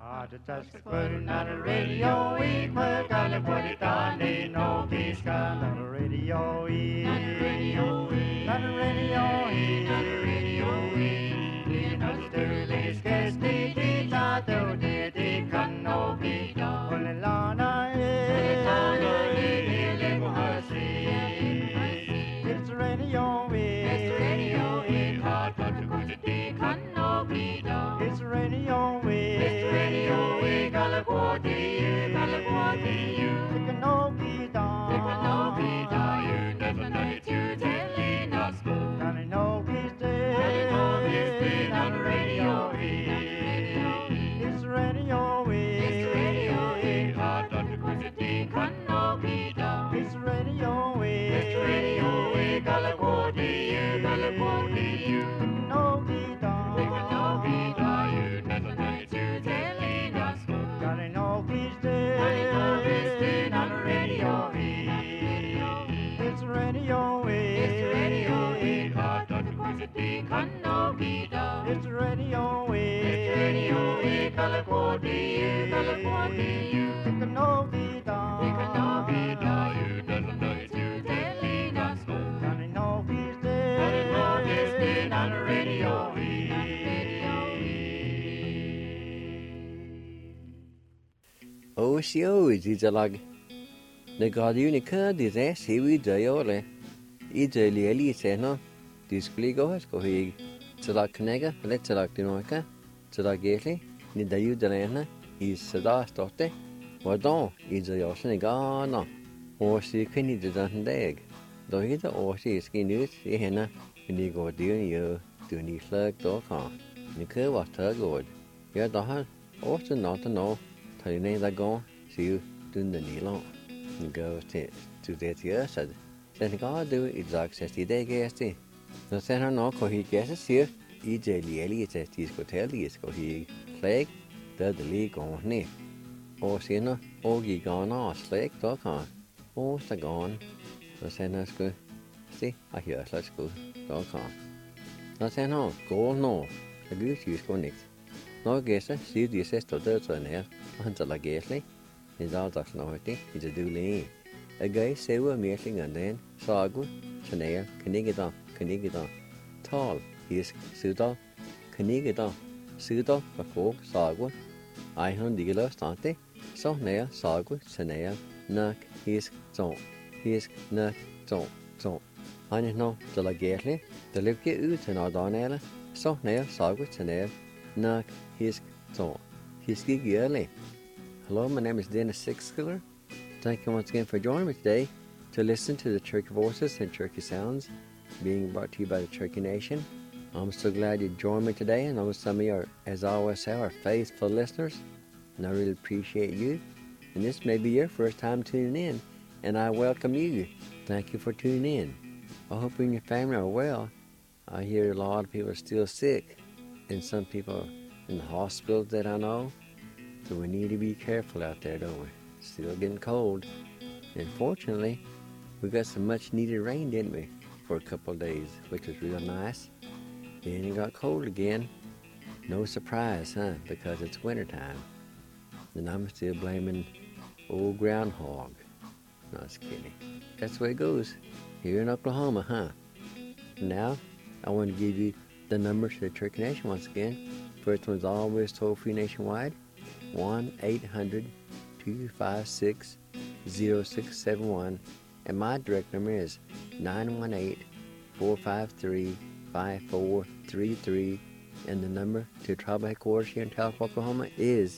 Just putting on the radio, we gotta put it on the no peace gun on the radio, not the radio, not the radio, not the radio, not the dirty scares the kids out there, the gun no be done. Only Lana is it's the radio, it's the radio, hard to go to the gun no be done. It's the radio, it's the radio, we gotta go to you, gotta go to you. It can no be done, it can no be done. You never know it, you telling us go. Gotta know he's dead, gotta know he's dead on the radio. It's the radio, it's the radio, hard to go to the gun no be done. It's the radio, it's the radio, we gotta go to you, gotta go to you. It can no be done, it can no be done. You never know it, you telling us go. Gotta know he's dead, gotta know he's dead on the radio. It's the radio, it's the radio, hard to go to the gun no be done. It's the radio, it's the radio, we gotta go to you, gotta go to you. It can no be done, it can no be done. You never know it, you telling us go. Gotta know he's dead, gotta know he's dead on the radio. Oh, she always is a lag. The guardian occurred is a seaweed diole. It's a lily seno. This gligo has go hig. Sadak Knega, let's select Dinoka. Sadak Gately, Nidayu Delana is Sadas Dotte. Wadon is a Yosenigana. Or she can eat the dag. Though he the or she is skin news, she henna, and you go down you to the flag dog on. Nickel was turgoed. You're the hunt, also not to know. Tell you name that go, see you doing the knee long. You go to that year, said. Then God do is access the day guesty. The center no co he guesses here. E.J. Lily says these go tell these go he flag, the league on knee. Or sinner, or ye gone on, slag dog on. Oh, the gone. The center school. See, I hear let's go dog on. The center go no. The goose use go next. No guesser, see the sister dirt on there. Until I guessly. Is all that's no hurting. It's a dooley. A guy say we're meeting and then Sagu, Chanel, Canigidon. Tall, he is Sudo, Canigidon, Sudo, Bako, Sagu. I hunt the last tante. So nail, Sagu, Chanel, Nuck, his zone. His Nuck, zone. I know the lagately, the live get out and our donella. So nail, Sagu, Chanel, Nuck, his zone. His gig early. Hello, my name is Dennis Sixskiller. Thank you once again for joining me today to listen to the Cherokee Voices and Cherokee Sounds being brought to you by the Cherokee Nation. I'm so glad you joined me today. I know some of you are, as I always say, are faithful listeners, and I really appreciate you. And this may be your first time tuning in, and I welcome you. Thank you for tuning in. I hope you and your family are well. I hear a lot of people are still sick, and some people in the hospitals that I know. So we need to be careful out there, don't we? Still getting cold. And fortunately, we got some much needed rain, didn't we? For a couple of days, which was real nice. Then it got cold again. No surprise, huh? Because it's wintertime. And I'm still blaming old groundhog. No, just kidding. That's the way it goes. Here in Oklahoma, huh? Now, I want to give you the numbers to the Cherokee Nation once again. First one's always toll-free nationwide. 1-800-256-0671, and my direct number is 918-453-5433, and the number to tribal headquarters here in Tahlequah, Oklahoma is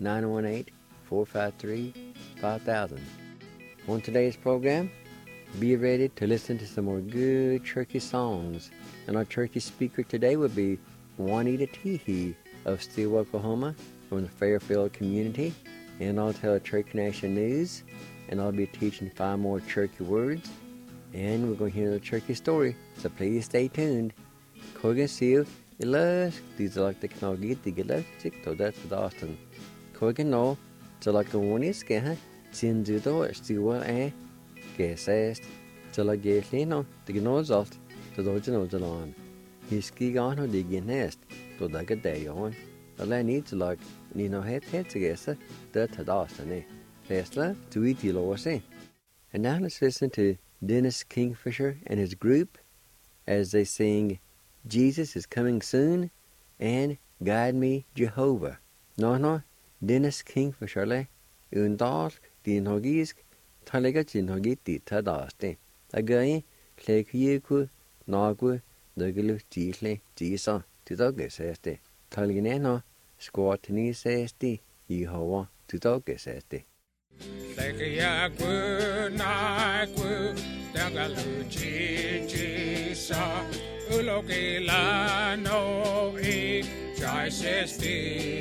918-453-5000. On today's program, be ready to listen to some more good Cherokee songs, and our Cherokee speaker today will be Juanita Teehee of Steele, Oklahoma, from the Fairfield community, and I'll tell Cherokee Nation news, and I'll be teaching 5 more Cherokee words, and we're going to hear the Cherokee story, so please stay tuned. Kogan Seal, Ilas, these are like the Knogit, the Galactic, to that's with Austin. Kogan no, so like a one is scan, Sinzudo, Stewa, and Gassast, so like Gaslino, the Gnozalt, the Dodge Nozalon. He's ski on or digging nest, to like a day on. Alla need to like, head together, that Tadastane. Lesla, to eat the And now let's listen to Dennis Kingfisher and his group as they sing Jesus is Coming Soon and Guide Me Jehovah. No, Dennis Kingfisher le, undark, din hogisk, talegachin hogiti Tadaste. Again, Klekiku, Nagu, Nugulu, Gisle, Gisa, Tidogeseste. Talineno, Squat Nisesti, Yehovah, Tidogeseste. Lekiaku, Nagu, Dagalu, Gisa, Ulokila, no, Jaisesti,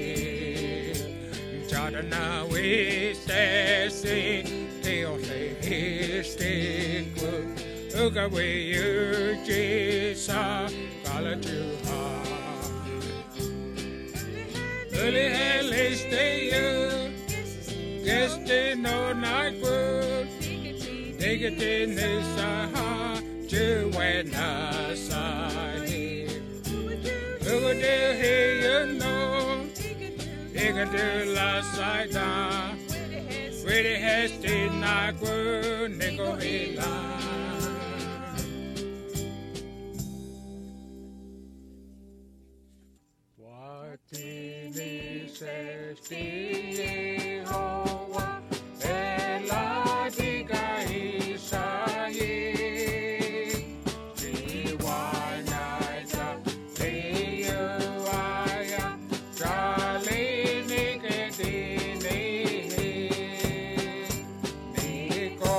Jadana, we stay, Teole, Histiku, Ugawe, you, Jisa, Galatuha. Early hell is you, guess they know not good. Take it in this Saha, Juena Sahi. Look at the hay, you know, take it to La Saida. Really has stayed not good, Nico Hila. What did he say? Jehovah, Ela diga Isaie, Jiwanaita, Leuaya, Charlie Nicodine, Nico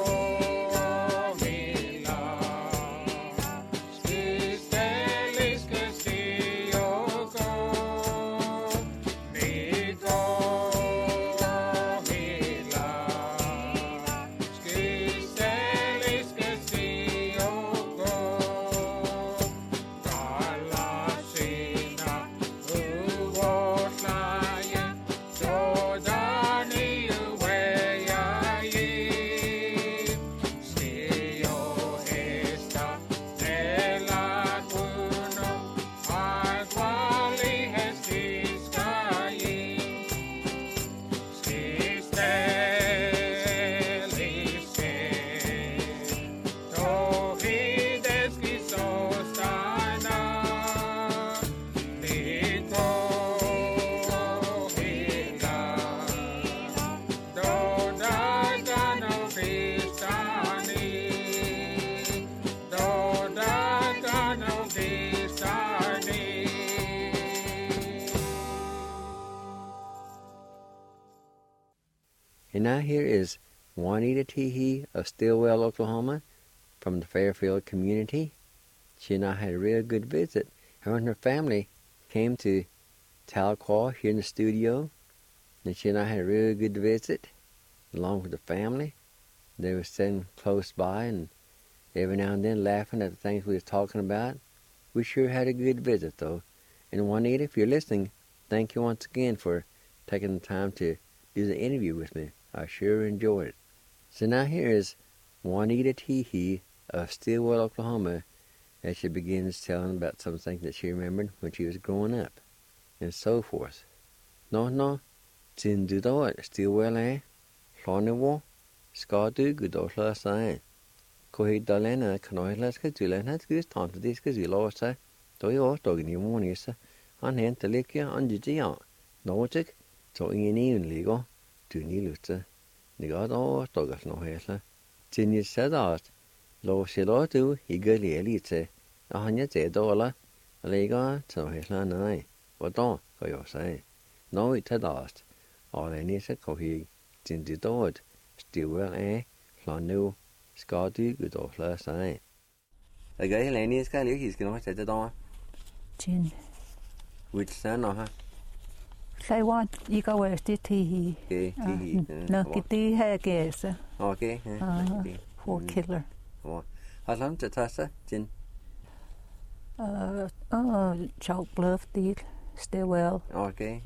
Mila, Stistelis Castillo, Nico Mila, Stistelis Castillo, Galasina, Uwotlaya, Jordani, Uweya, Stio Esta, Ela Kuno, Aguali Hestiskayi, Stistelise, Tohideski Sostana, Niko Hila, Dodagano Vistani, Dodagano Vistani. And now here is Juanita Teehee of Stillwell, Oklahoma, from the Fairfield community. She and I had a real good visit. Her and her family came to Tahlequah here in the studio, and she and I had a real good visit, along with the family. They were sitting close by and every now and then laughing at the things we was talking about. We sure had a good visit, though. And Juanita, if you're listening, thank you once again for taking the time to do the interview with me. I sure enjoyed it. So now here is Juanita Teehee of Stillwell, Oklahoma, as she begins telling about some things that she remembered when she was growing up, and so forth. No, Tindudo at Stillwell, Floniwo, Skadu, Gudosla, Sai. Kohi Dalena, Canoilas, Katulan, good time to this, because you lost her. Toyo, Doggy, Monisa, Unhent, Talikia, Unjia, Notic, so in even legal. Tu niluta, nigad dogas no hela. Tinny said out, lo silotu, eagerly elite, a hundred $1, a lega, so hela nine. What don't go your say? No, it had asked. All any said cohi, Tindy doed, still well, flanu, scotty, good off last night. A guy Lenny is kind of he's going to set it on. Chin. Which son or her? Say what you go with the tea. No, kitty hair gas. Okay. For killer. How long to Tassa, Jin? Chalk bluff did stay well. Okay.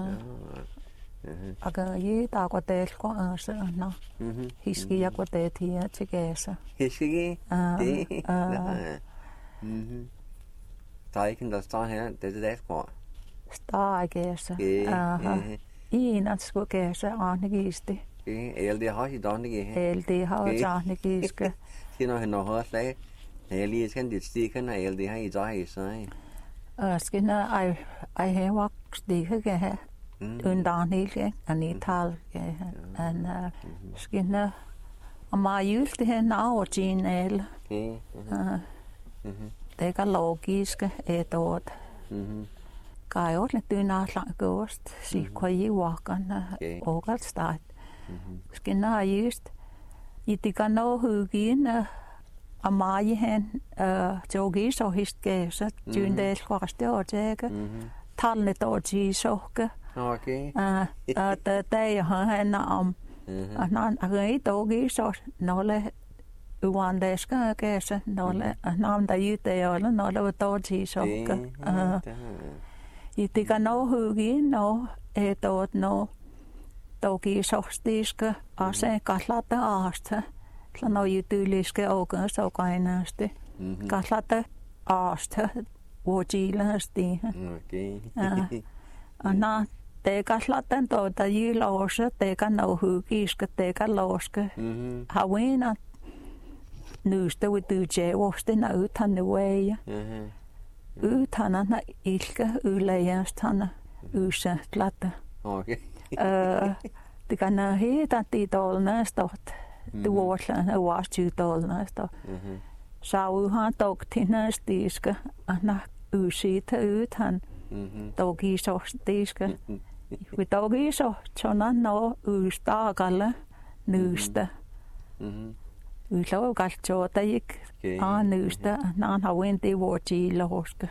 I got you talk what they got answer no. He's ski up what they tea together. Hiski? Taken the star here, did that what? Staageessa. Iinat skukeessa ainakiisti. Eldi har i daglige. Eldi har ainakiiske. Siinä on noha se. Eli sen distikan eldi har i dag sai. Skinna ai he wakstikke he. Undanhilke anitalke. En skinna amma jylti he nautin el. Teka logiske etod. Kai ole tyna langkost. Sikoi wakan ogalstad. Skinna just itikano hugin amai hen jogi so histkeessa tyndel kwaste otega talne toji sokke. Okay. Tei han am anan agai togi so nole uandeska keessa nole nam da yute ole nole toji sokke. Itikano hugin no etot no toki sostiska ase kahlata aasta. Lano jutyyliske aukan saukainaasti. Kahlata aasta vuotiilasti. Okei. Anna te kahlatan tuota jiloosa te kanauhukiska te kaloska. Hawina nyystä vityyjee vuostina ythan nueja. Ythana na ilka ylejästana yssä tlata. Okei. Tikana hiita titolnastot. Tuolla uastutolnasta. Sauhan toktinästiska anna ysitä ythän tokisostiska. Vi tokiso chona no ystakalle nyystä. Ylo kalchota ik nyystä nan hawinti vuotilla hoska.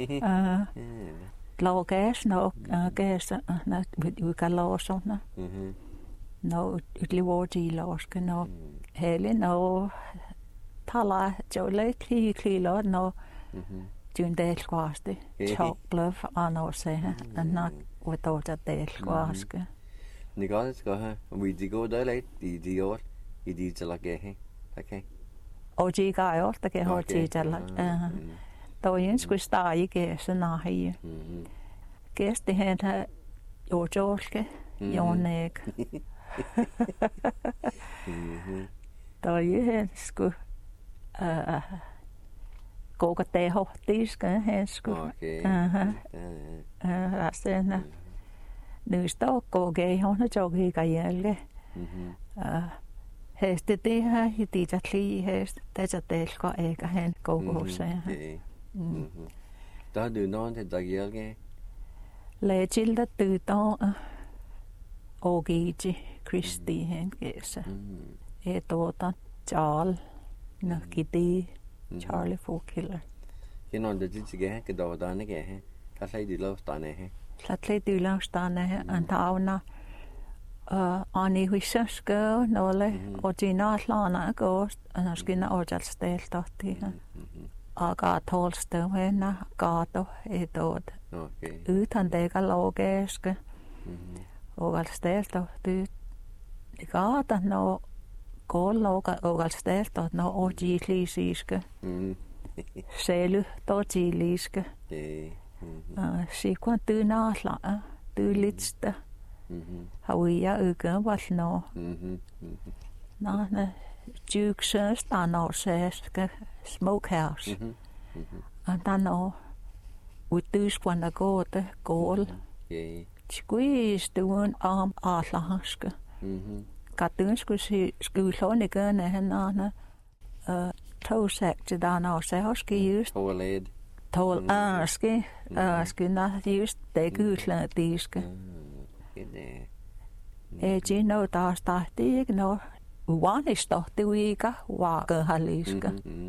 Loges no kes na vikaloosona. No ytli vuotilla hoska no heli no tala jolle klilo no tyndel kwaasti. Choklöv anose na utota del kwaska. Ni godt skal have. Vi de går der lidt i år i de til at gæhe. Okay. Og de gør jo der kan holde til at der er en skulle starte ikke så nej. Gæst det her jo jolke jo næg. Der er jo skulle gå godt det har det skal han skulle. Okay. Resten nu står gå gæ hun har jogge ikke heste det her i dit at lige heste det er det går ikke han gå så. Der er du nogen til der gælge. Lad til det du der og gæge Kristi han gæse. Et åter Charles nok i det Charlie Folkiller. Kender du det til gæhe kan der der ikke gæhe. Kan slet ikke lov stande her. Slet ikke lov stande her antavna. Ani huissaska nolle otina lana gost anaskina ojalsteltohti aga tolstevena kaato etod ythan teka logeske ojalsteltohti kaata no kolloga ojalsteltot no ojilisiske sely tojiliske sikwan tynasla tylitstä Hauja ykön valno. Na jukses tanoseska smokehouse. Antano utysquanda gote gol. Squeeze tuun arm ahlahaska. Katunski skullonigan henana tosek tanosehoski just. Overlaid. Tol aski skina just te kyllän tiiska. Ei no taas tahti no uanistahti uika waakahaliska.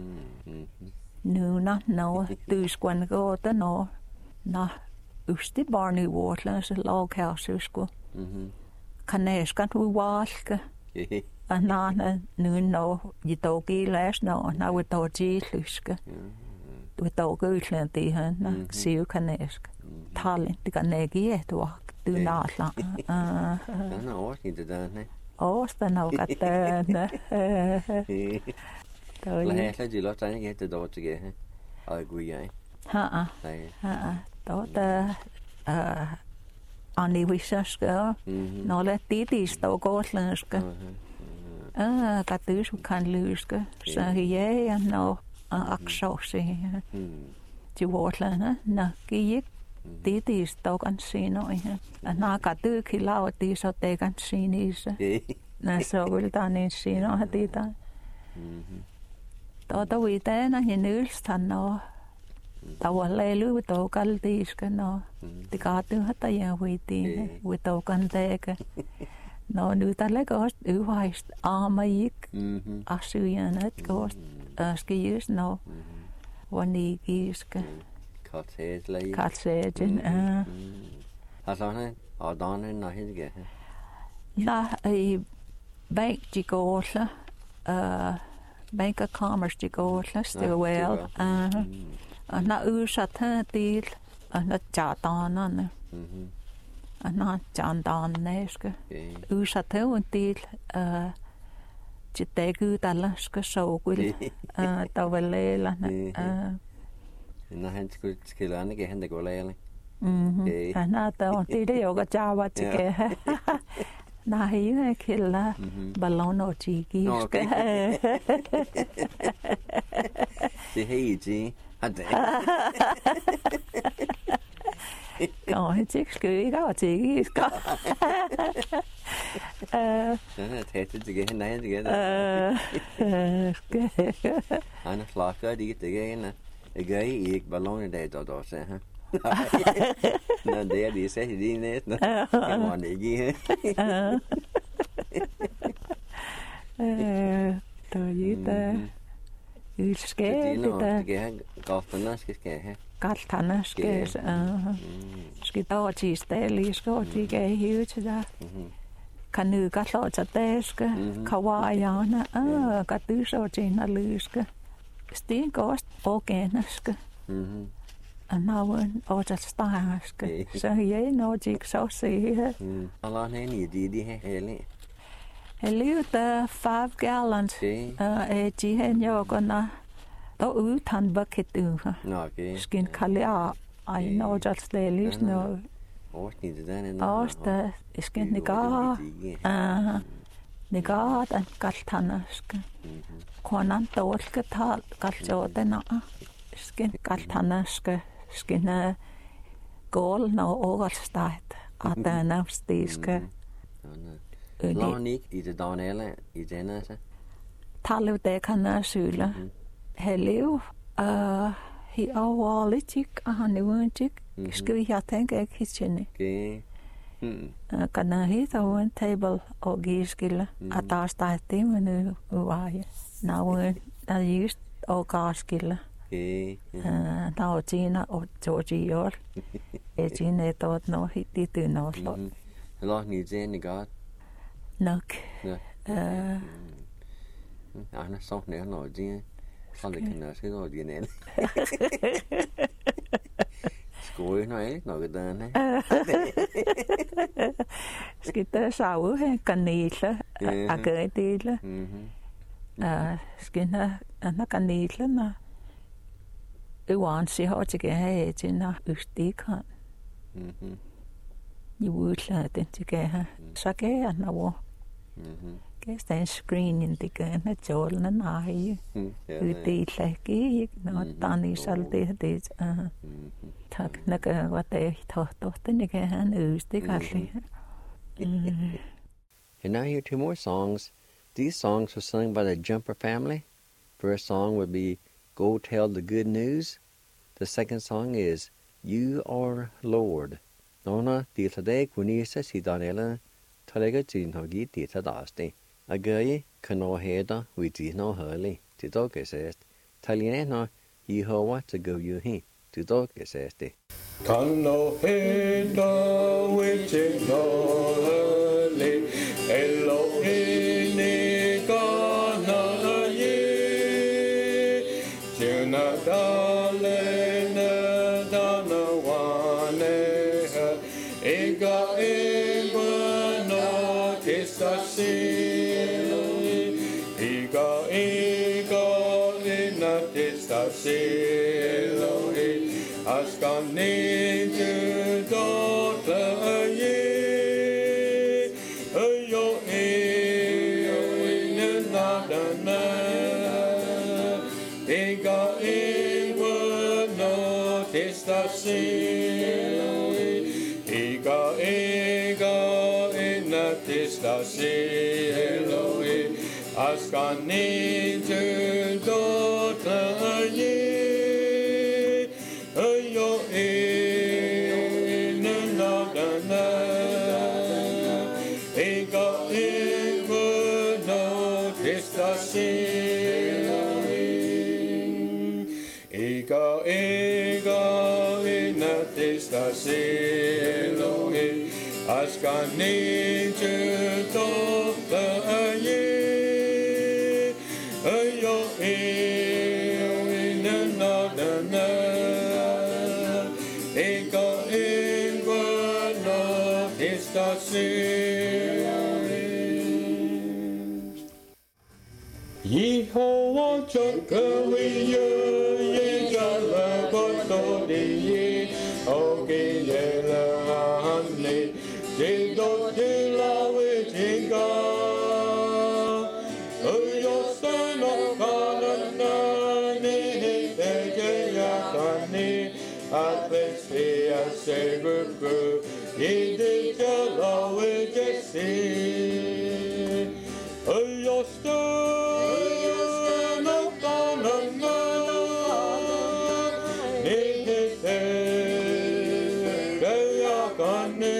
Nuna no tyyskuan goota no na ysti barni vuotlansa loghausisku. Kaneskan uwaalka. Anana nun no jitoki läs no na witojilyska. Witokyllän tiihän na siu kaneska. Tallin tikanegi ehtuak. Tynalla. Tänä ooskin tänne. Oostan tänne. Lähellä jilo tänne että dootge. Ai kuijai. Tuota anivisaska no le titista o kootlanska katus kan lyska så ja no aksosi ti wotlana na gik titista o kan sino na katu kilao ti so te kan sinisa na so vil tanin sino hatita to vitena hinylstan no tavalleilu tokaltiiska no tikatu hata ja viti vitokanteka no nyt tällä kost yhäist aamajik asyjan et kost skijus no vanikiska katseetin Hasane Adanen na hizge. la ei bankjikolla Bank of Commerce jikolla still na usat til na jatanan na jandaneska usat til jitegu talaska sogul tavallela Na han skulle skilane ge hende golale. na ta tide yoga java tike na hiye killa balono chiki Det heji. Ade. Kan ikke skøge og tike skal Den er tæt til ge hende igen. Han er slakker dit igen. Jeg gør ikke ballon i dag der så ha. Nå det er de sagde de net. Jeg må ikke. Toyita Ylskæg Det er godt skal have. Galtanaske skal der til stille skal de gav hive til der kan nu gallo til daske kawaiana gatu så til na lyske sten gost organiske nauen og til staske så jeg når de så se Allah nej de hele Hello the 5 gallons de hen jo gonna der utan bucket Okay. Skin kalia I know just the least no Årsnit den Åsta skin niga an kaltanask konan tolke tal kalchodena skin kaltanask skin gol no overstat atana stiske Lanik i det danelle i denne så talu de kana sula hello hi awalitik ahanuantik skal jeg tænke ikke hitchene kana hi the table og giskilla at der står det men uaje now der just og gaskilla der Tina og Georgie år Tina tot no hitti no slot Lanik den godt nok Ana så nær når de så det kan jeg sige det igen Skål nej noget der ne skal der sau kanel agedele skal der kanel na uanset har til at til na østikan I udlader den til at så kan jeg nå Cái screen in the game jolna nahi uti lagi no tani salte det tak naga wate tohtohten ke han usti kalli And now here 2 more songs. These songs were sung by the Jumper family. First song would be Go Tell the Good News. The second song is You Are Lord. Nona di today kunisa si danela talega tin hogi di tadaste. Agay kano heda witi no hurley to dog assist. Taliano Yehovah to go you he to dog assist. Kano heda witi no hurley Elohim kana ye Juna dalena dana wane Ega ebano kistasi Elohim, Askan ne Ega ega enatistasi Eloi Askani tu dotanye Ayo enadana Ega ega notistasi Ega ega enatistasi Eloi Askani tu dotanye Ayo enadana Ega ega notistasi Yehovah Chakawiya Yejala Kotodiye Oge Yela Hane Jido Jila Wijiga Uyo Sano Kanana Nihi Tejeya Kani Atlesi Asebuku Yedi Jala Wijesi Uyo Sano Kanana Nihi Tejeya Kani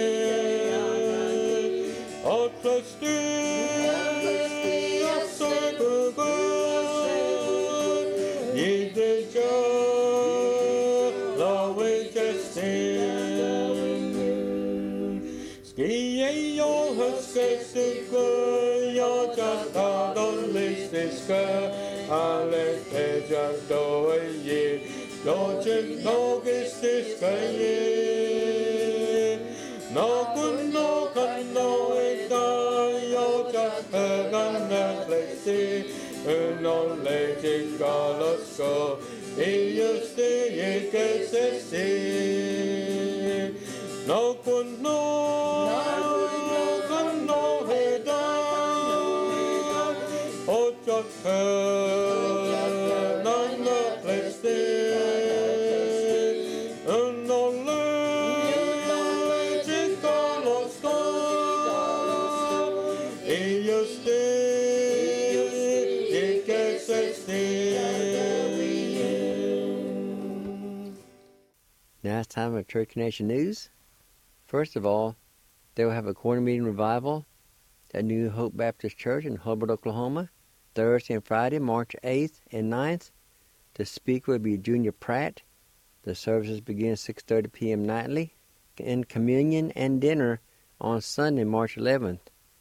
Atlesi Asebuku Yedi Jala Wijesi Skiye yo hasesiska yo jatado listiska ale teja doye dojin nogisiska ye no kuno kano eda yo jatagana lesi no leji galasko iyuste yekesesi no kuno Now it's time for Church Nation News. First of all, they will have a quarter meeting revival at New Hope Baptist Church in Hubbard, Oklahoma, Thursday and Friday, March 8th and 9th. The speaker will be Junior Pratt. The services begin at 6:30 p.m. nightly, and communion and dinner on Sunday, March 11th,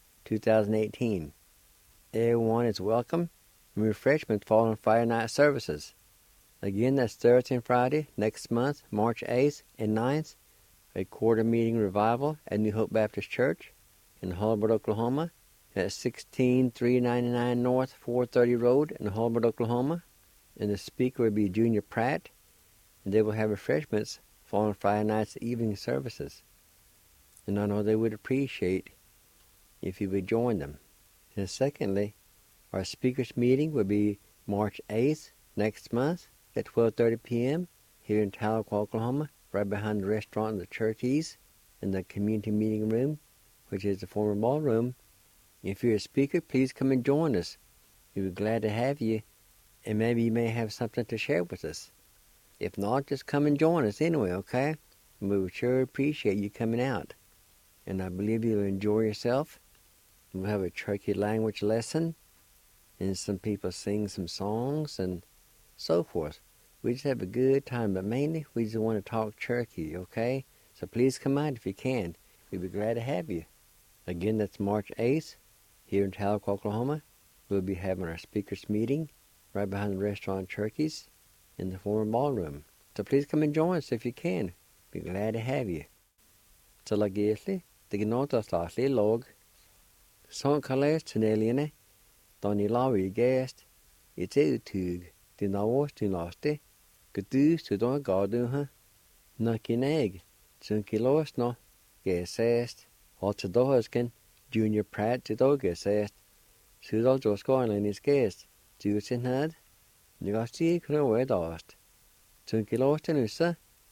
2018. Everyone is welcome, and refreshments fall on Friday night services. Again, that's Thursday and Friday next month, March 8th and 9th, a quarter meeting revival at New Hope Baptist Church in Hubbard, Oklahoma, at 16399 North 430 Road in Hubbard, Oklahoma. And the speaker will be Junior Pratt, and they will have refreshments fall on Friday night's evening services. And I know they would appreciate if you would join them. And secondly, our speakers meeting will be March 8th next month at 12:30 p.m. here in Tahlequah, Oklahoma, right behind the restaurant and the Turkeys in the community meeting room, which is the former ballroom. If you're a speaker, please come and join us. We'd be glad to have you, and maybe you may have something to share with us. If not, just come and join us anyway, okay? And we would sure appreciate you coming out. And I believe you'll enjoy yourself. We'll have a Cherokee language lesson, and some people sing some songs and so forth. We just have a good time, but mainly we just want to talk Cherokee, okay? So please come out if you can. We'd be glad to have you. Again, that's March 8th here in Tahlequah, Oklahoma. We'll be having our speakers meeting right behind the restaurant Turkeys in the former ballroom. So please come and join us if you can. Be glad to have you. So lagiesli, the gnota stasli log. Son kales tuneliene, doni lawi gast, it's a tug, the nawas to laste, gudus to don gardu, na kineg, sunkilos no, gasast, also dohaskin, Junior Pratt to dogasast, sudal joskoin in his guest, juicin had, negasti kno wedast. Sunkilos tenusa,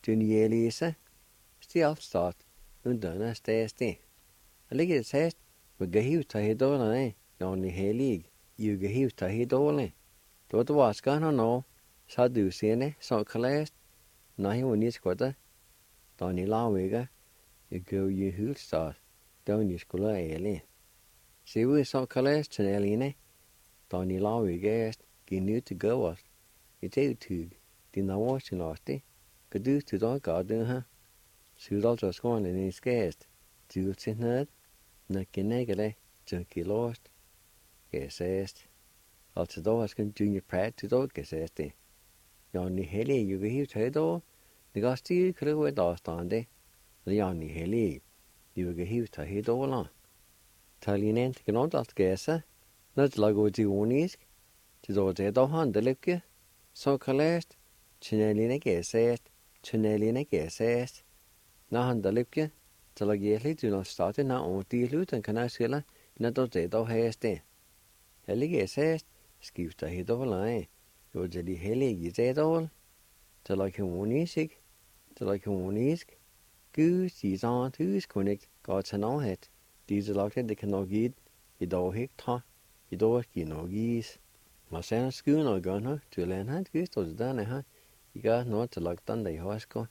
Dyn Elisa, Stialstad, Undana Stasti. Ligger sest, vi gahiv ta hidolane, Johnny Helig, you gahiv ta hidole. Dort was gana no, Sadu Sene, so kalest, Nahi Unisquata, Donny Lawega, you go you Hulstad, down your school early. See we so kalest to Eline, Donny Lawega, Ginu to go us. It's a tug, did not watch in Asti, could do to dog garden, huh? Should also scorn in his guest, to sit nerd, Nakinegale, junkie lost, guessest. Also, those can junior Pratt to dog guessest. Johnny Haley, you go here to door, the Gasti could have lost on day. Johnny Haley, you go here to head all on. Talien can not ask guesser, not lago Gionisk, to those head of hand the lipke. So kalest, Chinelina guessest, Chinelina guessest. Nahan the lipke, till I get do not start in now on the loot and can I silla, not those dead of haste. Helly guessest, skip the head of a line. You're jelly helly, you dead all. Till I can one isik, till I can one isk. Goose, these aren't who's connect, God's an all het. These are like they cannot get, you don't hick ta, you don't get no geese. My son school no gun to learn how to go to done, you got not to like Sunday high school.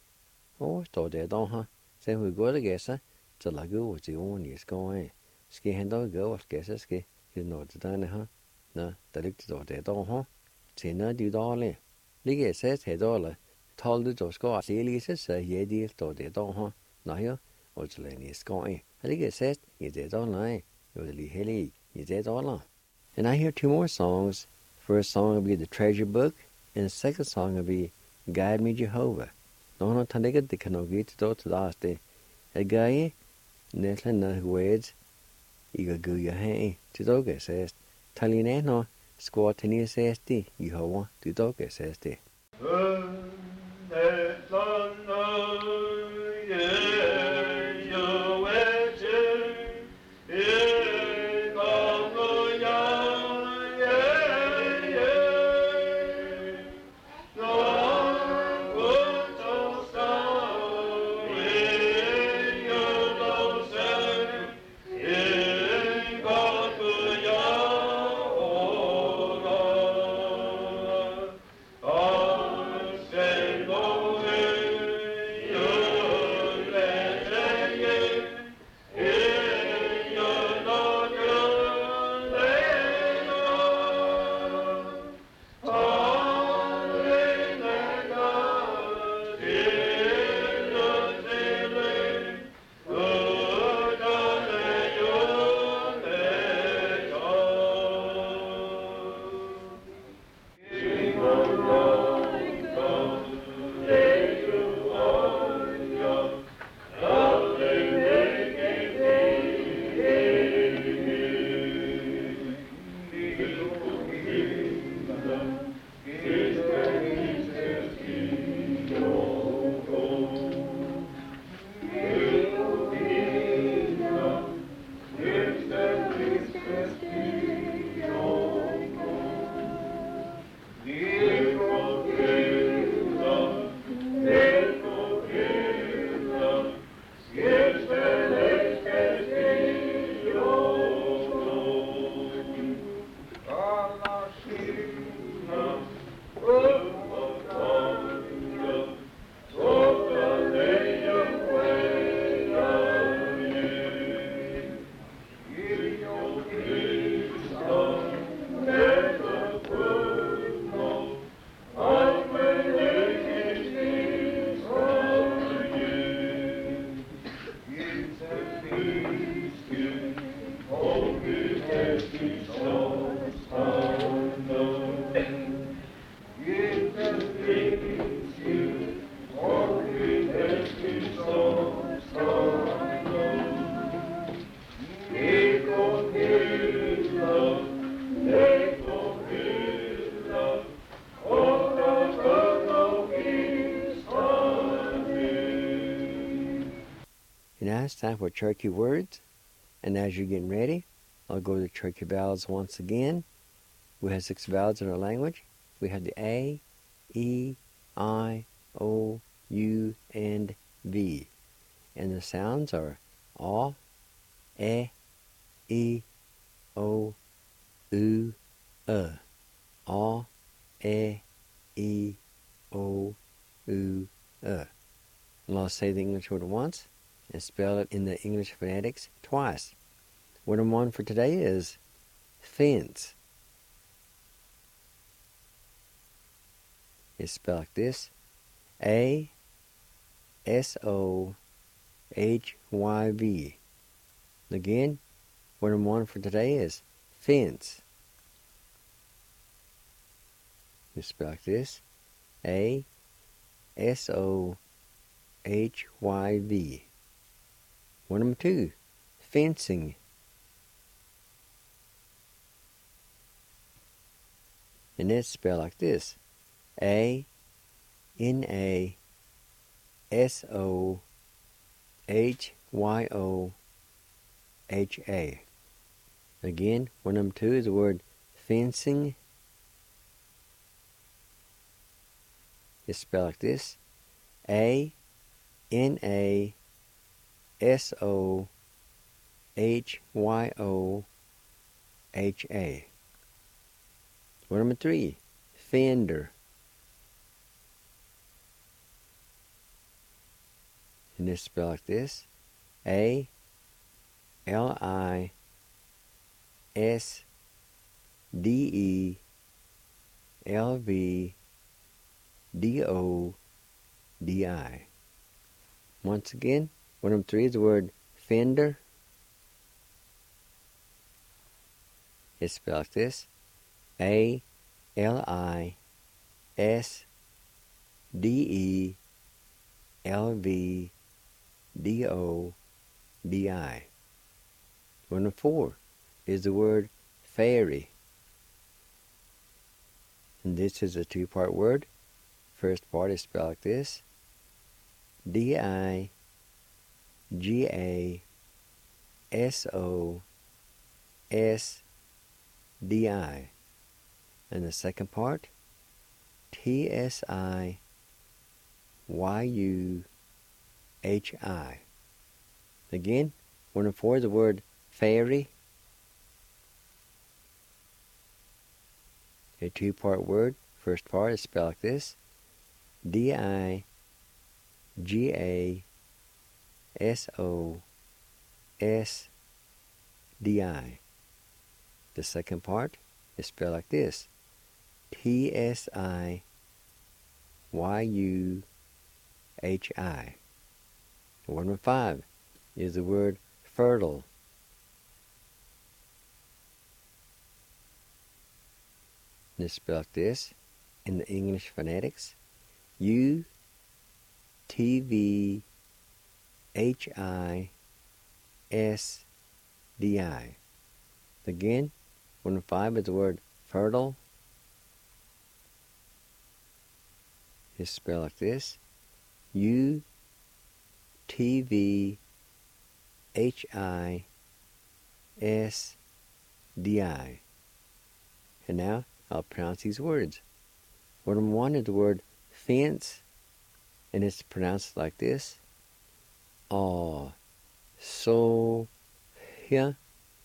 Oh, so they don't, Say we go to guess, till like go with the only is going. Ski hand out go with guesses, ski, you know the done, No, the look to they don't, Say no, do dolly. Ligger says head all, told the Josco, Elias, ye deal to they don't, No, you, or to learn is going. Ligger says, you did all night, you're the hilly, you did all. And I hear two more songs. First song will be The Treasure Book, and the second song will be Guide Me Jehovah. No, Taniga, they cannot get to the last day. A guy, Netland, no words, you go your hand to dog says, Talinano, squat in his SD, Jehovah, to dog says. Now it's time for Cherokee words, and as you're getting ready, I'll go to the Cherokee vowels once again. We have 6 vowels in our language. We have the A, E, I, O, U, and V. And the sounds are A, E, I, O, U, A. A, E, I, O, U, A. And I'll say the English word once and spell it in the English phonetics twice. Word number one for today is fence. It's spelled like this: A, S, O, H, Y, V. Again, word number one for today is fence. It's spelled like this: A, S, O, H, Y, V. Word number two, fencing. And it's spelled like this: A, N, A, S, O, H, Y, O, H, A. Again, word number two is the word fencing. It's spelled like this: A, N, A, S, O, H, Y, O, H, A. Word number three, fender. And it's spelled like this: A, L, I, S, D, E, L, V, D, O, D, I. Once again, word number three is the word fender. It's spelled like this: A, L, I, S, D, E, L, V, D, O, D, I. Word number four is the word fairy. And this is a two-part word. First part is spelled like this: D, I, G, A, S, O, S, D, I. And the second part, T, S, I, Y, U, H, I. Again, word number four is the word fairy. A two-part word. First part is spelled like this: D, I, G, A, S, O, S, D, I. The second part is spelled like this: T, S, I, Y, U, H, I. Word number five is the word fertile. And it's spelled like this in the English phonetics: U, T, V, H, I, S, D, I. Again, word number five is the word fertile. It's spelled like this: U, T, V, H, I, S, D, I. And now I'll pronounce these words. Word number one is the word fence, and it's pronounced like this: A, so, here,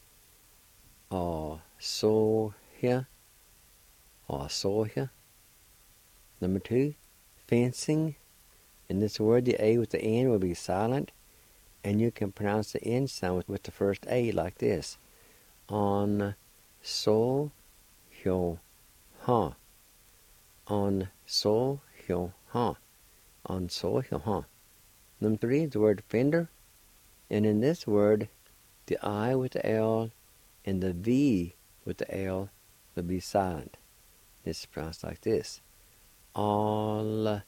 A, so, here, A, so, here. Number two, fencing. In this word, the A with the N will be silent, and you can pronounce the N sound with the first A like this: on, so, hyo, ha. On, so, hyo, ha. On, so, hyo, ha. Number three is the word fender, and in this word, the I with the L and the V with the L will be silent. It's pronounced like this: all,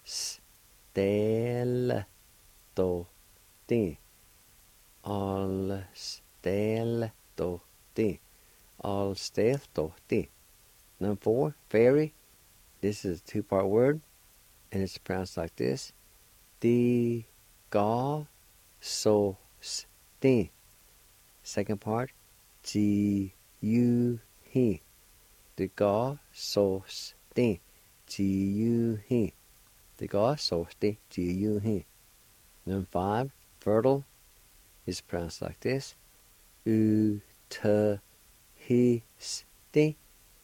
stel, to, ti. All, stel, to, ti. All, stel, to, ti. Number four, fairy. This is a two-part word, and it's pronounced like this: Ti, ga, so, sti. Second part, ji, you, he. Ti, ga, so, sti. Ji, you, he. The God Sosti G-U-H. Number 5, fertile, is pronounced like this. U-ta-hi-sti.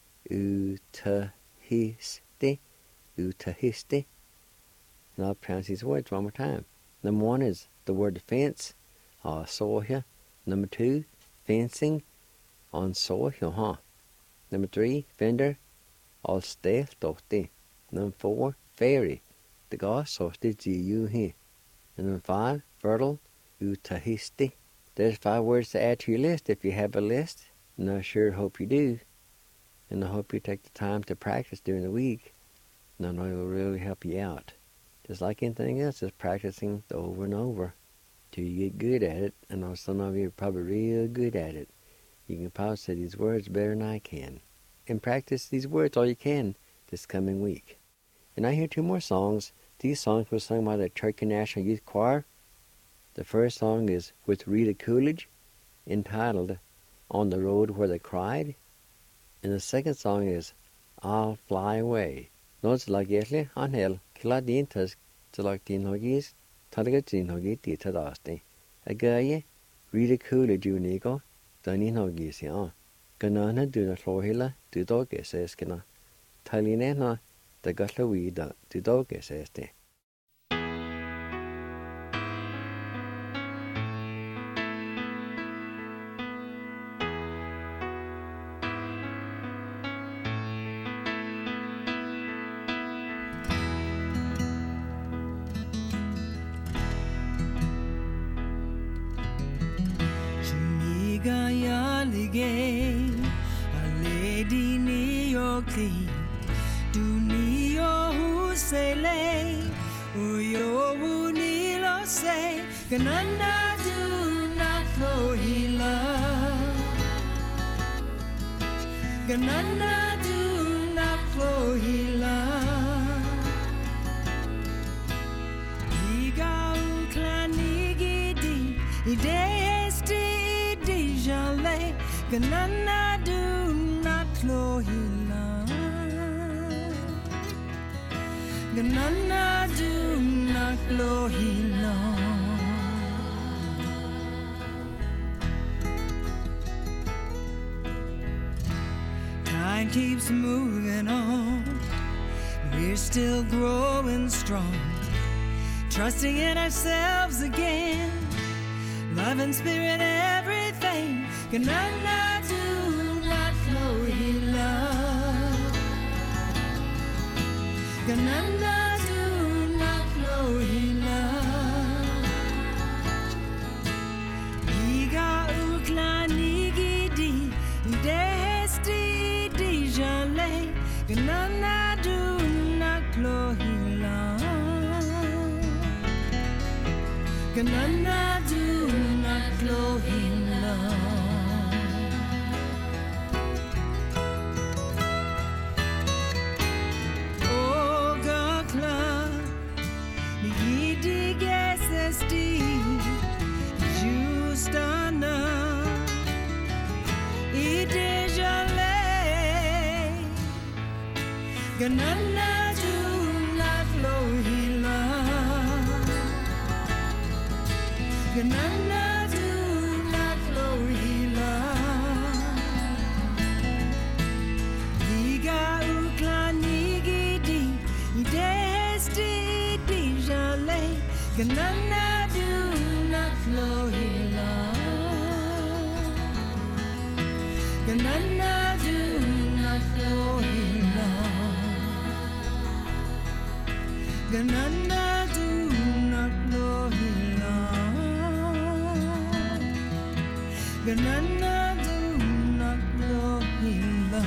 U-ta-hi-sti. U-ta-hi-sti. And I'll pronounce these words one more time. Number 1 is the word fence. Sohya. Number 2, fencing. On sohya. Number 3, fender. All steth dohti. Number 4, fairy. The God Sosti G-U-H. And number 5, fertile. U-ta-hi-sti. There's 5 words to add to your list if you have a list. And I sure hope you do. And I hope you take the time to practice during the week. And I know it will really help you out. Just like anything else, just practicing over and over till you get good at it. I know some of you are probably real good at it. You can probably say these words better than I can. And practice these words all you can this coming week. And I hear 2 more songs. These songs were sung by the Turkey National Youth Choir. The first song is with Rita Coolidge, entitled On the Road Where They Cried. And the second song is I'll Fly Away. Notes like Yesli Anhel, Kiladintas, Telaktin Hogis, Talagatin Hogiti Tadasti. Agaye, Rita Coolidge Unigo, Danin Hogisia. Ganana Duna Flohila, Dudoges Eskina. Talinena, the Gatlawida, Dudoges Este. Ganana do not lohila. Ganana do not lohila. Iga uklanigidi idesti dijale. Ganana do not lohila. Ganana do not lohila. Time keeps moving on. We're still growing strong, trusting in ourselves again. Love and spirit, everything. Ganana do not lohila. Ganana do not lohila. Iga uklanigidi desti dijale. Ganana do not lohila. Ganana do not lohila. Oh gakla yidiges esti justana idejale. Ganana do not lohila. Ganana do not lohila. Diga uklanigidi desti dijale. Ganana do not lohila. Ganana do not lohila. Ganana do not lohila. Ganana do not lohila.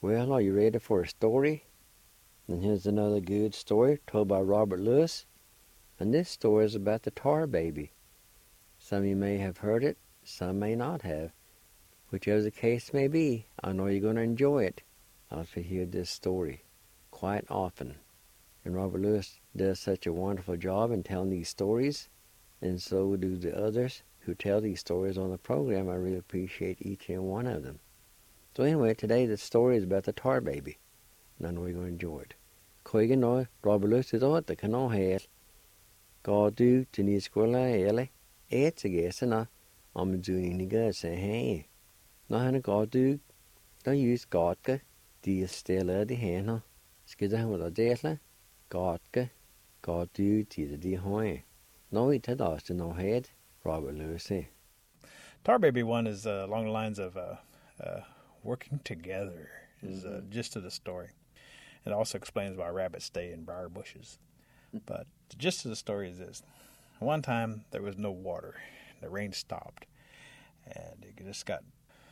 Well, are you ready for a story? And here's another good story told by Robert Lewis. And this story is about the tar baby. Some of you may have heard it, some may not have. Whichever the case may be, I know you're going to enjoy it. I also hear this story quite often. And Robert Lewis does such a wonderful job in telling these stories, and so do the others who tell these stories on the program. I really appreciate each and one of them. So anyway, today the story is about the tar baby, and I know you're going to enjoy it. Koigan nói Robert Lewis is all the canon here. Go do to need school ele. It's a guess and I'm doing the good say hey. Nå han go do. Don't use godke. De stille de hen. Skal det have the dele? Godke. Go do to the hoy. No it had us to no head. Robert Lewis say. Tar Baby one is along the lines of working together is the gist of the story. It also explains why rabbits stay in briar bushes. But the gist of the story is this. One time there was no water. The rain stopped. And it just got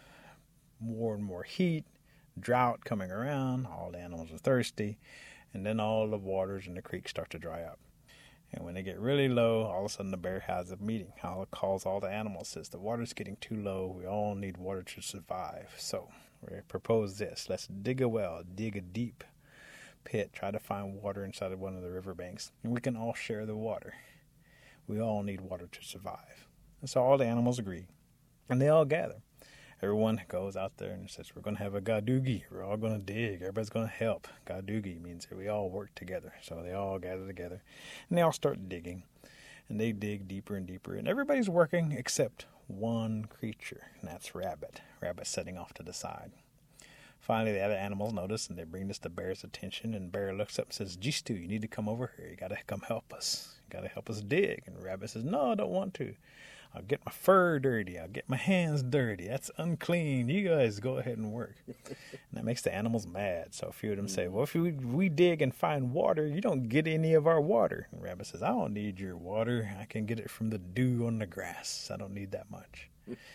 more and more heat, drought coming around. All the animals are thirsty. And then all the waters in the creek start to dry up. And when they get really low, all of a sudden the bear has a meeting. Calls all the animals, says the water's getting too low. We all need water to survive. So we propose this. Let's dig a well, dig a deep pit, try to find water inside of one of the riverbanks. And we can all share the water. We all need water to survive. And so all the animals agree. And they all gather. Everyone goes out there and says, we're going to have a gadugi. We're all going to dig. Everybody's going to help. Gadugi means that we all work together. So they all gather together. And they all start digging. And they dig deeper and deeper. And everybody's working except one creature. And that's Rabbit. Rabbit's sitting off to the side. Finally, the other animals notice, and they bring this to Bear's attention. And Bear looks up and says, Jistu, you need to come over here. You got to come help us. You got to help us dig. And Rabbit says, no, I don't want to. I'll get my fur dirty. I'll get my hands dirty. That's unclean. You guys go ahead and work. And that makes the animals mad. So a few of them say, well, if we dig and find water, you don't get any of our water. And Rabbit says, I don't need your water. I can get it from the dew on the grass. I don't need that much.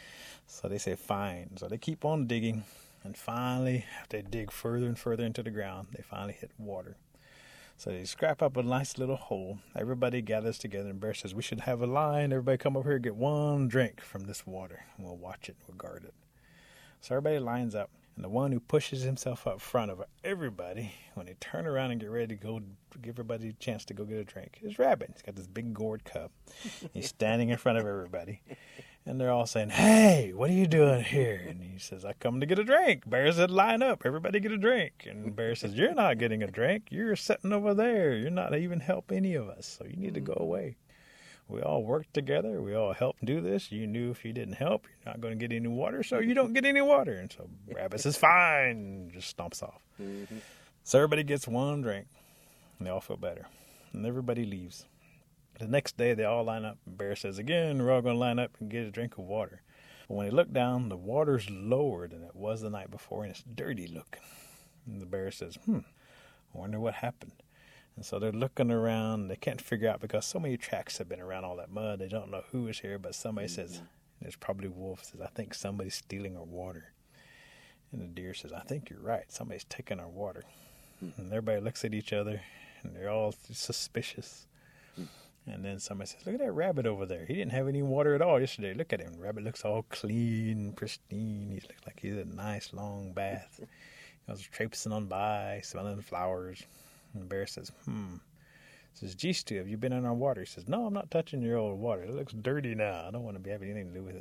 So they say, fine. So they keep on digging. And finally, after they dig further and further into the ground, they finally hit water. So they scrap up a nice little hole. Everybody gathers together, and Bear says, we should have a line. Everybody come over here and get one drink from this water. And we'll watch it. We'll guard it. So everybody lines up. And the one who pushes himself up front of everybody, when they turn around and get ready to go give everybody a chance to go get a drink, is Rabbit. He's got this big gourd cup. He's standing in front of everybody. And they're all saying, hey, what are you doing here? And he says, I come to get a drink. Bear said, line up. Everybody get a drink. And Bear says, you're not getting a drink. You're sitting over there. You're not even help any of us. So you need to go away. We all work together. We all help do this. You knew if you didn't help, you're not going to get any water, so you don't get any water. And so Rabbit says, fine, and just stomps off. Mm-hmm. So everybody gets one drink, and they all feel better. And everybody leaves. The next day, they all line up, and Bear says, again, we're all going to line up and get a drink of water. But when they look down, the water's lower than it was the night before, and it's dirty looking. And the Bear says, I wonder what happened. And so they're looking around. They can't figure out because so many tracks have been around all that mud. They don't know who is here, but somebody says, there's probably Wolf says, I think somebody's stealing our water. And the Deer says, I think you're right. Somebody's taking our water. And everybody looks at each other, and they're all suspicious. And then somebody says, look at that Rabbit over there. He didn't have any water at all yesterday. Look at him. Rabbit looks all clean and pristine. He looks like he's had a nice long bath. He was traipsing on by, smelling flowers. And Bear says, Says, Jistu, have you been in our water? He says, no, I'm not touching your old water. It looks dirty now. I don't want to be having anything to do with it.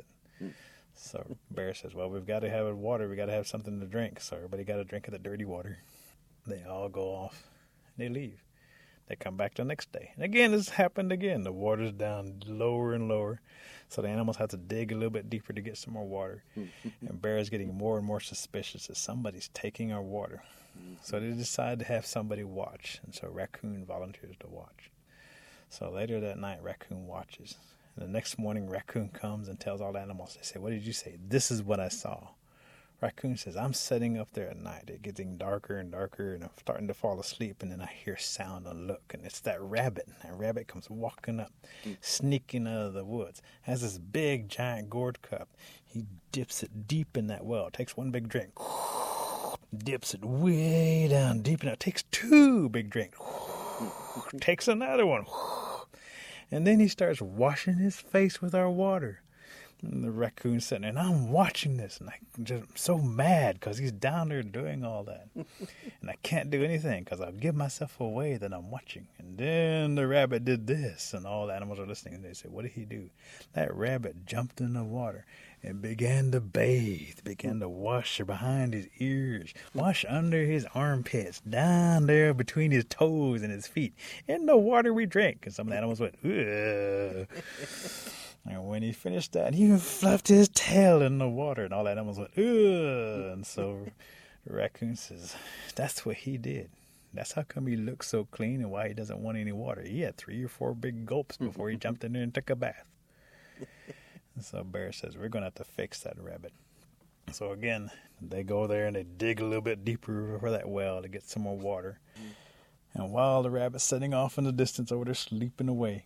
So Bear says, well, we've got to have water. We've got to have something to drink. So everybody got a drink of the dirty water. They all go off. And they leave. They come back the next day. And again, this happened again. The water's down lower and lower. So the animals have to dig a little bit deeper to get some more water. And Bear is getting more and more suspicious that somebody's taking our water. So they decide to have somebody watch. And so Raccoon volunteers to watch. So later that night, Raccoon watches. And the next morning, Raccoon comes and tells all the animals. They say, what did you say? This is what I saw. Raccoon says, I'm sitting up there at night. It's getting darker and darker, and I'm starting to fall asleep, and then I hear sound and look, and it's that Rabbit. And that Rabbit comes walking up, sneaking out of the woods, has this big, giant gourd cup. He dips it deep in that well, takes one big drink, dips it way down deep enough, takes 2 big drinks, takes another one, and then he starts washing his face with our water. And the raccoon's sitting there, and I'm watching this, and I'm just so mad because he's down there doing all that. And I can't do anything because I'll give myself away that I'm watching. And then the rabbit did this, and all the animals are listening. And they say, what did he do? That rabbit jumped in the water and began to bathe, began to wash behind his ears, wash under his armpits, down there between his toes and his feet, in the water we drank. And some of the animals went, ugh. And when he finished that, he fluffed his tail in the water, and all the animals went, ugh. And so the raccoon says, that's what he did. That's how come he looks so clean and why he doesn't want any water. He had 3 or 4 big gulps before he jumped in there and took a bath. And so Bear says, we're going to have to fix that rabbit. So again, they go there and they dig a little bit deeper for that well to get some more water. And while the rabbit's sitting off in the distance over there sleeping away,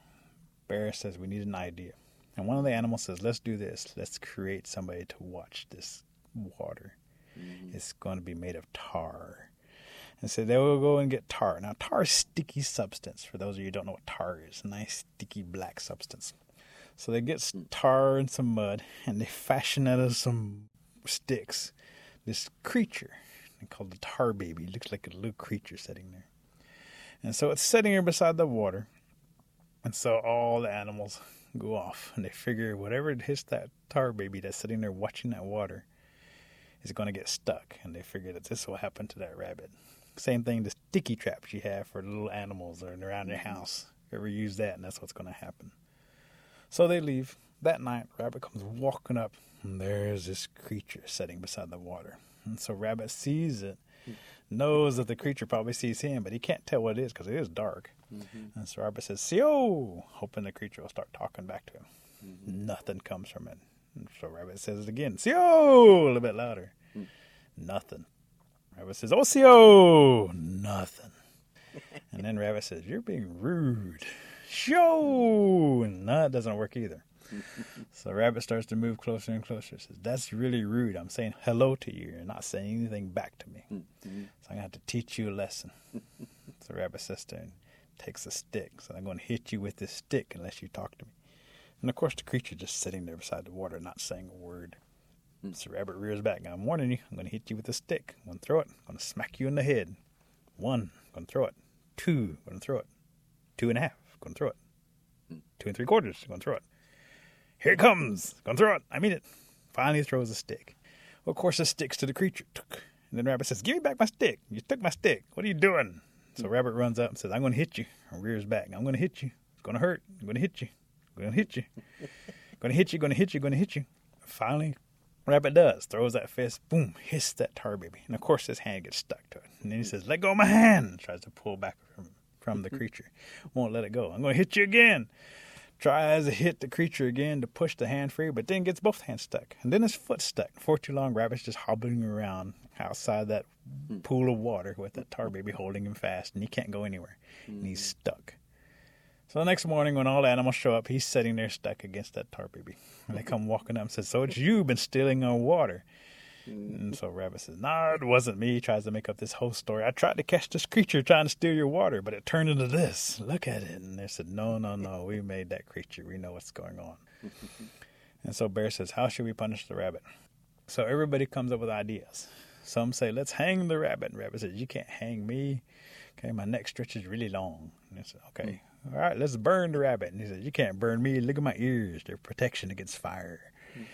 Bear says, we need an idea. And one of the animals says, let's do this. Let's create somebody to watch this water. It's going to be made of tar. And so they will go and get tar. Now, tar is sticky substance. For those of you who don't know what tar is, nice, sticky, black substance. So they get tar and some mud, and they fashion out of some sticks this creature called the tar baby. It looks like a little creature sitting there. And so it's sitting here beside the water. And so all the animals go off, and they figure whatever hits that tar baby that's sitting there watching that water is going to get stuck. And they figure that this will happen to that rabbit. Same thing, the sticky traps you have for little animals or around your house. You ever use that, and that's what's going to happen. So they leave. That night, Rabbit comes walking up, and there's this creature sitting beside the water. And so Rabbit sees it, knows that the creature probably sees him, but he can't tell what it is because it is dark. And so Rabbit says, "Sio," hoping the creature will start talking back to him. Nothing comes from it. And so Rabbit says it again, "Sio," a little bit louder. Nothing. Rabbit says, "Oh, Sio," nothing. And then Rabbit says, "You're being rude." "Show," and that doesn't work either. So Rabbit starts to move closer and closer. Says, "That's really rude. I'm saying hello to you. You're not saying anything back to me. So I'm going to have to teach you a lesson." So Rabbit sits there and takes a stick. So I'm going to hit you with this stick unless you talk to me. And of course the creature just sitting there beside the water, not saying a word. So Rabbit rears back. "I'm warning you. I'm going to hit you with a stick. I'm going to throw it. I'm going to smack you in the head. 1, I'm going to throw it. 2, I'm going to throw it. 2.5, I'm going to throw it. 2 3/4, I'm going to throw it. Here it comes. Going to throw it. I mean it." Finally throws a stick. Well, of course, it sticks to the creature. And then Rabbit says, "Give me back my stick. You took my stick. What are you doing?" So Rabbit runs up and says, "I'm going to hit you." And rears back. "I'm going to hit you. It's going to hurt. I'm going to hit you. I'm going to hit you. Going to hit you, going to hit you, going to hit you." Finally, Rabbit does. Throws that fist. Boom. Hits that tar baby. And of course, his hand gets stuck to it. And then he says, "Let go of my hand." Tries to pull back from the creature. Won't let it go. "I'm going to hit you again." Tries to hit the creature again to push the hand free, but then gets both hands stuck. And then his foot's stuck. For too long, Rabbit's just hobbling around outside that pool of water with that tar baby holding him fast, and he can't go anywhere. And he's stuck. So the next morning, when all the animals show up, he's sitting there stuck against that tar baby. And they come walking up and say, "So it's you been stealing our water." And so Rabbit says, "No, it wasn't me." He tries to make up this whole story. "I tried to catch this creature trying to steal your water, but it turned into this. Look at it." And they said, No, we made that creature. We know what's going on." And so Bear says, "How should we punish the rabbit?" So everybody comes up with ideas. Some say, "Let's hang the rabbit." And Rabbit says, "You can't hang me. Okay, my neck stretches really long." And they said, "Okay, all right, let's burn the rabbit." And he says, "You can't burn me. Look at my ears. They're protection against fire."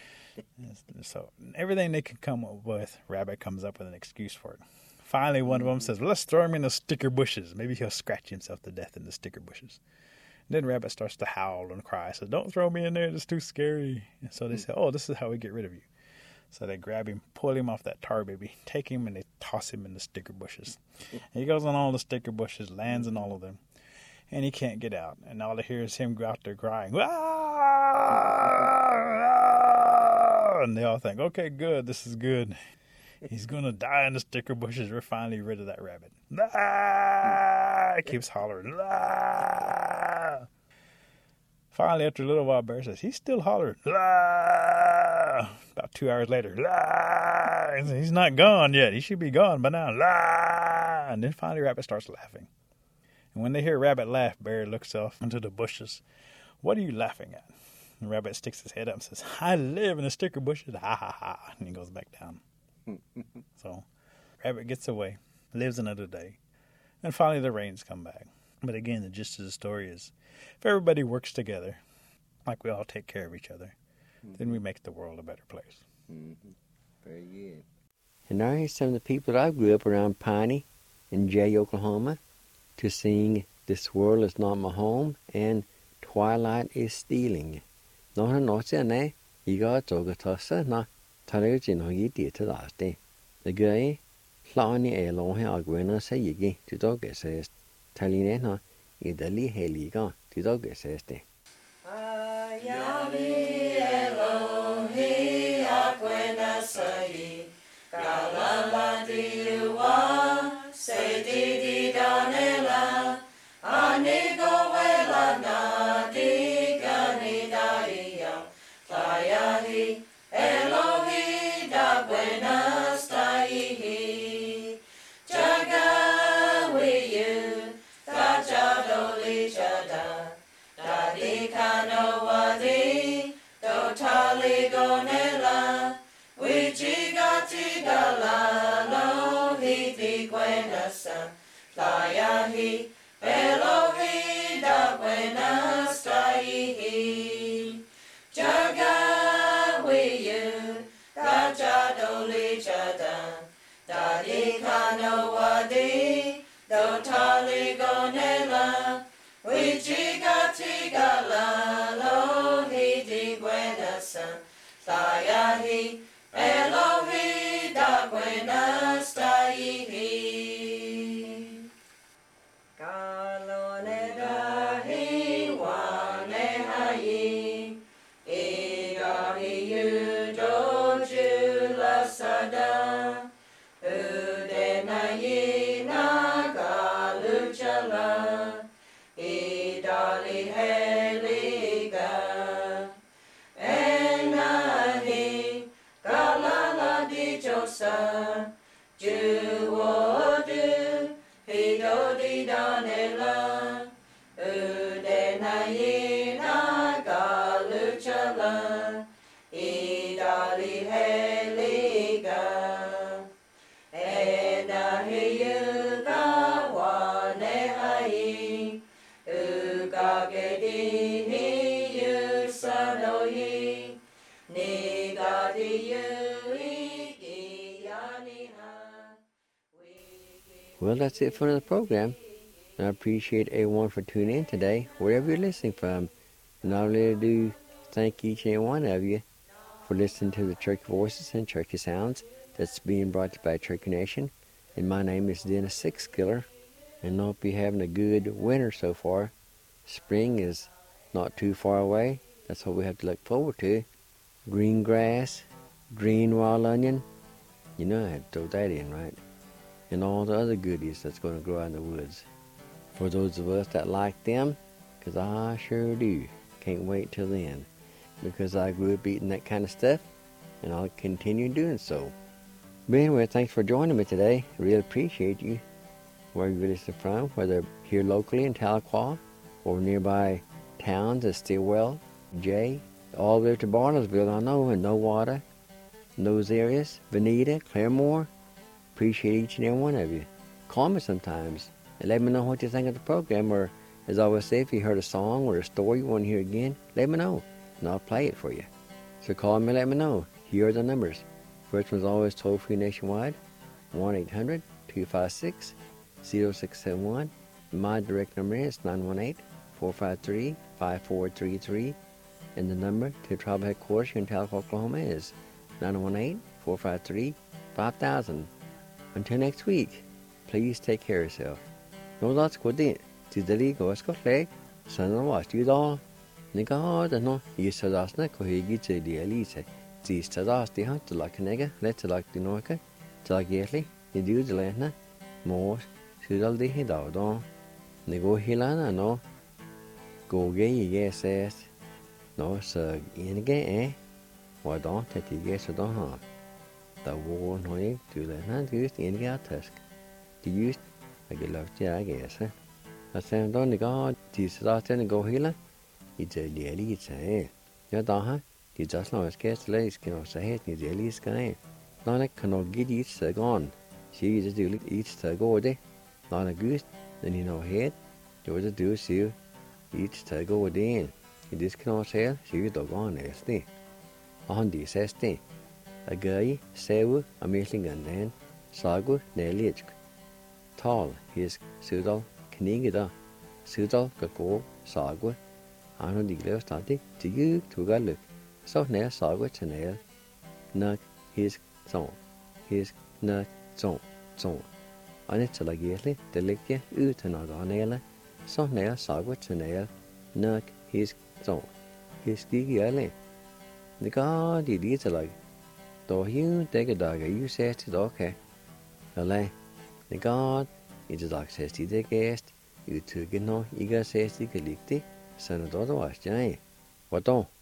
So everything they can come up with, Rabbit comes up with an excuse for it. Finally, one of them says, "Well, let's throw him in the sticker bushes. Maybe he'll scratch himself to death in the sticker bushes." And then Rabbit starts to howl and cry. Says, "Don't throw me in there. It's too scary." And so they say, "Oh, this is how we get rid of you." So they grab him, pull him off that tar baby, take him, and they toss him in the sticker bushes. And he goes on all the sticker bushes, lands in all of them, and he can't get out. And all they hear is him go out there crying. And they all think, "Okay, good, this is good. He's going to die in the sticker bushes. We're finally rid of that rabbit." He keeps hollering. Finally, after a little while, Bear says, "He's still hollering." la. About 2 hours later, la. He's not gone yet. He should be gone by now, la. And then finally Rabbit starts laughing. And when they hear Rabbit laugh, Bear looks off into the bushes. What are you laughing at? And Rabbit sticks his head up and says, I live in the sticker bushes, ha ha ha. And he goes back down. So Rabbit gets away, lives another day. And finally the rains come back. But again, the gist of the story is, if everybody works together, like we all take care of each other, then we make the world a better place. Very good. And now here's some of the people that I grew up around Piney in Jay, Oklahoma, to sing This World Is Not My Home and Twilight Is Stealing. Nó nói chứ nè, ý có chỗ cái thọ sơ nó, thọ đấy chỉ nói ý địa thứ đó đi. The guy, lo ni e lo he agwena sa yigi, tu do ke se tali ne no, I dali heli ga, tu do ke se ste. Well, that's it for the program. I appreciate everyone for tuning in today, wherever you're listening from. And I really do thank each and every one of you for listening to the Turkey Voices and Turkey Sounds that's being brought to you by Turkey Nation. And my name is Dennis Sixkiller, and I hope you're having a good winter so far. Spring is not too far away. That's what we have to look forward to. Green grass, green wild onion. You know I had to throw that in, right? And all the other goodies that's going to grow out in the woods. For those of us that like them, because I sure do. Can't wait till then. Because I grew up eating that kind of stuff, and I'll continue doing so. But anyway, thanks for joining me today. I really appreciate you. Where you're listening from, whether here locally in Tahlequah, or nearby towns as Stillwell, Jay, all the way to Bartlesville, I know, and Nowata, in those areas, Veneta, Claremore. Appreciate each and every one of you. Call me sometimes and let me know what you think of the program, or as I always say, if you heard a song or a story you want to hear again, let me know and I'll play it for you. So call me and let me know. Here are the numbers. First one's always toll-free nationwide, 1-800-256-0671. My direct number is 918-453-5433. And the number to tribal headquarters here in Tahlequah, Oklahoma is 918-453-5000. Until next week, please take care of yourself. No lots good in. Tidali go as leg. Son of what you all. Nigga, no, you said us not go he get the elite. These tadas the hunt to like a nigga, let's like the Norca, to like yearly, you do the lantna, more, should all the head out on. Nego hilana, no. Go gay, yes, no, sir, in again, eh? Why don't that you guess don't have? The war no egg to the hand used in the tusk. The used I get love to I guess. I said don't the god this last and go healer. It's a daily say. Ya daha the just now scarce lays can say it in the daily sky. None cannot get each the gone. She is do each the go day. Not a goose, then you know head. You was a do see each the go day. It is cannot say she will go as day. On the says day. A guy, sewu, a milling and then, sagu, nelisk. Tall, his sudal, knigida, sudal, go, sagu. Ano the glare started to you to go look. So near sagu to nail. Nug, his song, his nut, song. On it till again, the lick ut and on nail. So near sagu to nail. Nug, his song, his giggy alley. The god did it like. Though you take a dog, you say to the okay. Alley, the god, it's a dog says to the guest, you took it no, you got says to the son of the was giant. What don't?